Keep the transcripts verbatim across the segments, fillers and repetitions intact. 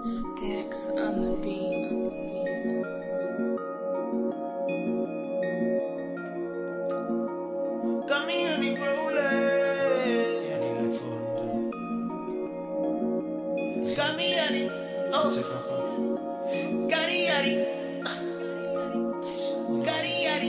Sticks on the beat. Got me honey rolling. Got me honey. Oh. Got it, got it. Got it, got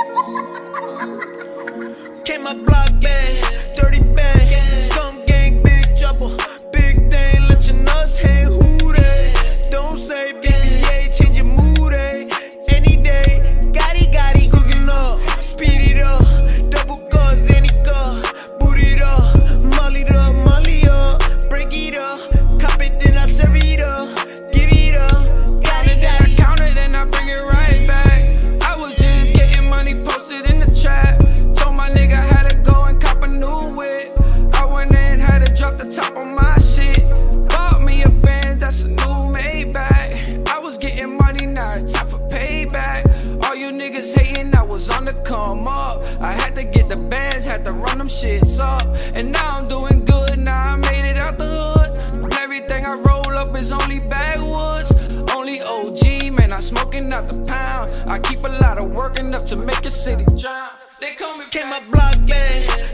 it. Came my block bang, dirty bang, scum gang, big trouble, big thing. Let your nuts hang, who they? Don't say B B A, change your mood, eh? Any day, got it, got it, cooking up, speed it up, double guns, any car, boot it up, molly it up, molly up, break it up, cop it, then I serve it up, give it up, got it, got it. I count it and I bring it right back. I was just getting money posted in the trap. Told my nigga how to go and cop a new whip. I went in, had to drop the top on my shit. Bought me a Benz, that's a new Maybach. I was getting money, now it's time for payback. All you niggas hating, I was on the come up. I had to get the bands, had to run them shits up. And now I'm doing good, now I made it out the hood. And everything I roll up is only backwoods. Only O G, man, I smoking out the pound. I keep a lot of work enough to make a city drown. They call me Came my block bang,